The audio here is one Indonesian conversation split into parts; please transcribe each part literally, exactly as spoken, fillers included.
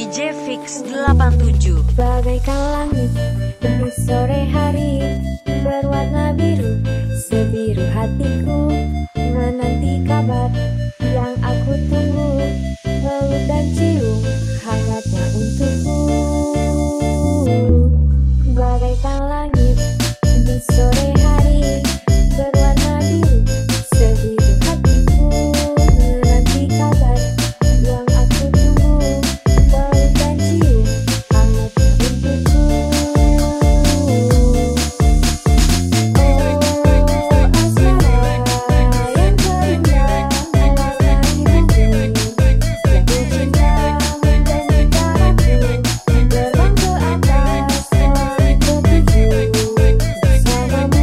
J Fix delapan tujuh. Bagaikan langit di sore hari berwarna biru, sebiru hatiku menanti kabar yang aku tunggu, peluk dan cium hangatnya untukku. Bagaikan langit di sore hari berwarna biru, sebiru hatiku menanti kabar yang aku tunggu, peluk dan cium hangatnya untukku. Oh asmara yang terindah warna hidupku, jatuh cinta menjadi darahku, terbang ke atas langit ketujuh bersamamu.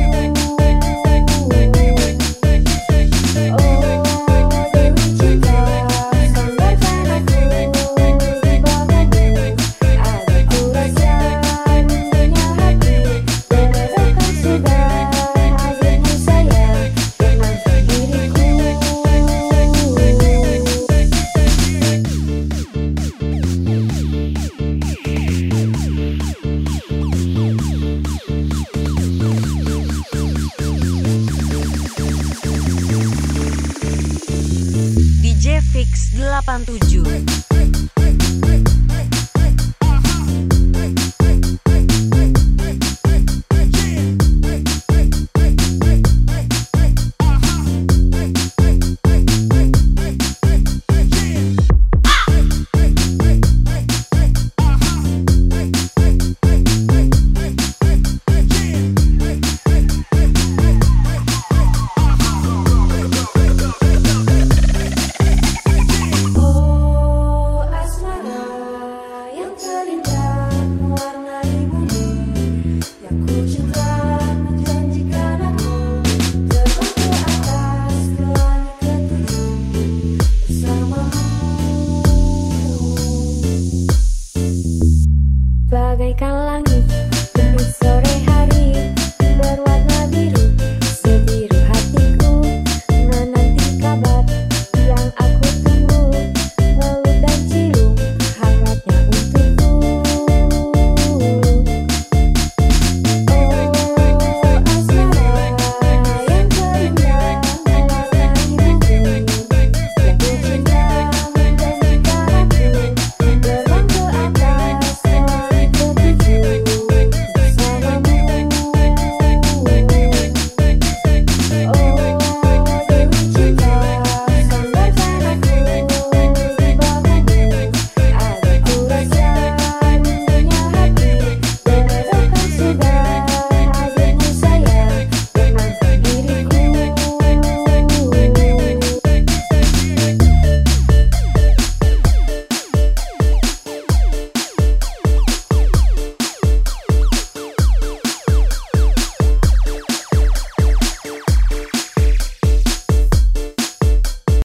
Oh dewi cinta, sandarkan aku di bahumu, agar ku rasa rindunya hati, meredakan sudah hadirmu sayang, tenangkan diriku. D J Fix delapan tujuh.